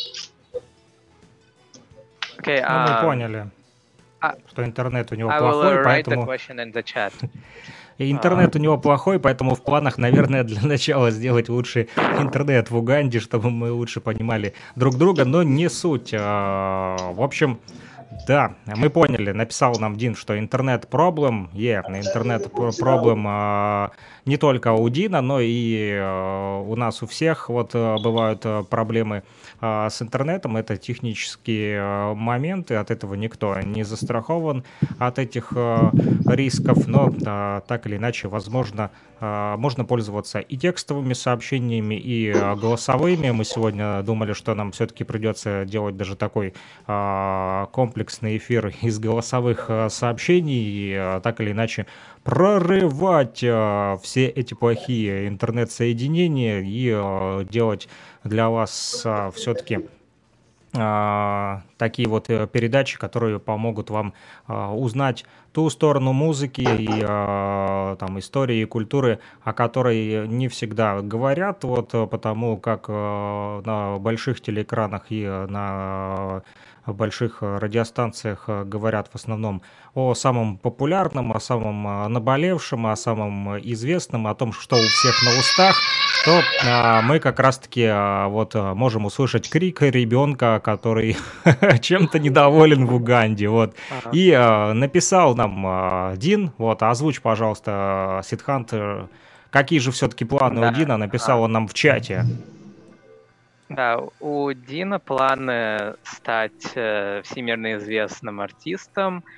Okay, Ну, мы um, поняли, I, что интернет у него I will плохой, uh, write the поэтому... question in the chat. И Uh, интернет у него плохой, поэтому в планах, наверное, для начала сделать лучше интернет в Уганде, чтобы мы лучше понимали друг друга, но не суть. А, В общем, да, мы поняли, написал нам Дин, что интернет-проблем, е, интернет-проблем не только у Дина, но и э, у нас у всех вот э, бывают э, проблемы э, с интернетом, это технические э, моменты, от этого никто не застрахован, от этих э, рисков, но э, так или иначе, возможно, э, можно пользоваться и текстовыми сообщениями, и э, голосовыми. Мы сегодня думали, что нам все-таки придется делать даже такой э, комплексный эфир из голосовых э, сообщений, и э, так или иначе прорывать э, все эти плохие интернет-соединения и э, делать для вас э, все-таки а, такие вот э, передачи, которые помогут вам а, узнать ту сторону музыки и а, там истории и культуры, о которой не всегда говорят, вот э, потому как э, на больших телеэкранах и э, на больших э, радиостанциях э, говорят в основном о самом популярном, о самом э, наболевшем, о самом известном, о том, что у всех на устах, то а, мы как раз-таки а, вот а, можем услышать крик ребенка, который чем-то недоволен в Уганде, вот. Ага. И а, написал нам а, Дин, вот, озвучь, пожалуйста, Сидхант, э, какие же все-таки планы у Да, Дина, написал он нам в чате. да, у Дина планы стать э, всемирно известным артистом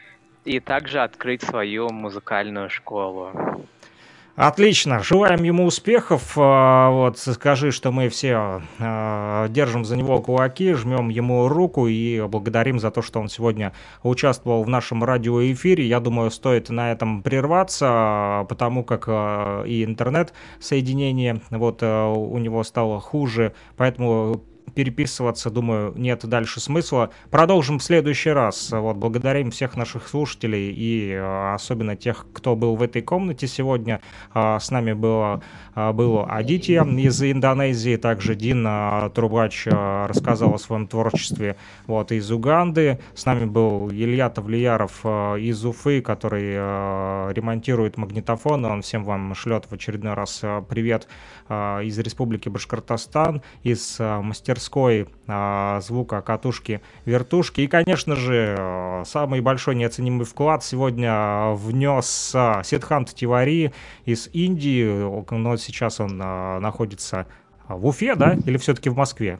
и также открыть свою музыкальную школу. Отлично, желаем ему успехов. А, Вот, скажи, что мы все а, держим за него кулаки, жмем ему руку и благодарим за то, что он сегодня участвовал в нашем радиоэфире. Я думаю, стоит на этом прерваться, а, потому как а, и интернет-соединение вот а, у него стало хуже, поэтому переписываться, думаю, нет дальше смысла. Продолжим в следующий раз. Вот, благодарим всех наших слушателей и э, особенно тех, кто был в этой комнате сегодня. Э, с нами было, э, был Адитья из Индонезии, также Дин э, Трубач э, рассказал о своем творчестве вот, из Уганды. С нами был Илья Тавлияров э, из Уфы, который э, ремонтирует магнитофоны. Он всем вам шлет в очередной раз э, привет э, из Республики Башкортостан, из э, мастерской а, звука катушки-вертушки. И, конечно же, самый большой неоценимый вклад сегодня внес а, Сидхант Тивари из Индии, но сейчас он а, находится в Уфе, да? Или все-таки в Москве?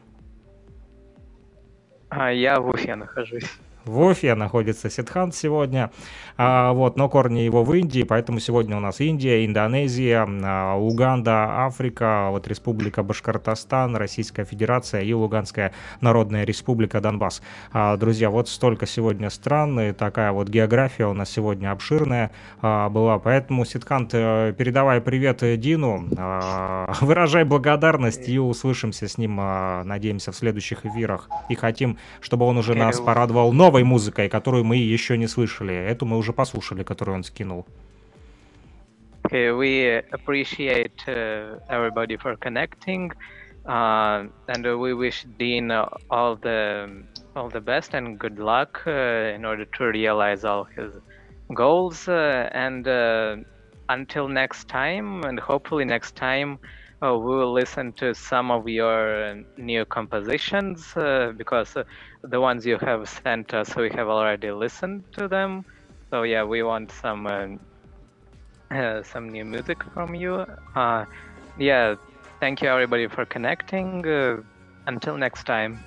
А я в Уфе нахожусь. В Уфе находится Сидхант сегодня, а, вот, но корни его в Индии, поэтому сегодня у нас Индия, Индонезия, а, Уганда, Африка, вот Республика Башкортостан, Российская Федерация и Луганская Народная Республика Донбасс. А, друзья, вот столько сегодня стран, и такая вот география у нас сегодня обширная а, была, поэтому, Сидхант, передавай привет Дину, а, выражай благодарность и услышимся с ним, а, надеемся, в следующих эфирах, и хотим, чтобы он уже нас порадовал новой музыкой, которую мы еще не слышали. Эту мы уже послушали, которую он скинул. Okay, we appreciate uh, everybody for connecting, uh, and uh, we wish Dean uh, all the all the best and good luck uh, in order to realize all his goals. Uh, and uh, until next time, and hopefully next time, uh, we will listen to some of your new compositions uh, because uh, the ones you have sent us, we have already listened to them. So yeah, we want some uh, uh, some new music from you. Uh, yeah, thank you everybody for connecting. Uh, until next time.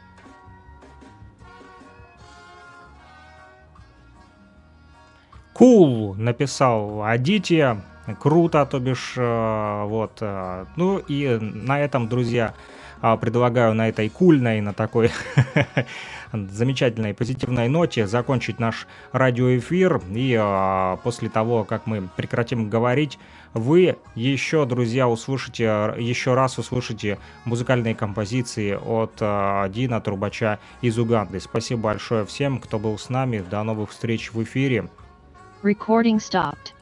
Cool, написал Адитья. Круто, то бишь, э, вот. Э, ну и на этом, друзья, э, предлагаю на этой кульной, на такой замечательной позитивной ноте закончить наш радиоэфир. И э, после того, как мы прекратим говорить, вы еще, друзья, услышите, еще раз услышите музыкальные композиции от э, Дина Трубача из Уганды. Спасибо большое всем, кто был с нами. До новых встреч в эфире. Recording stopped.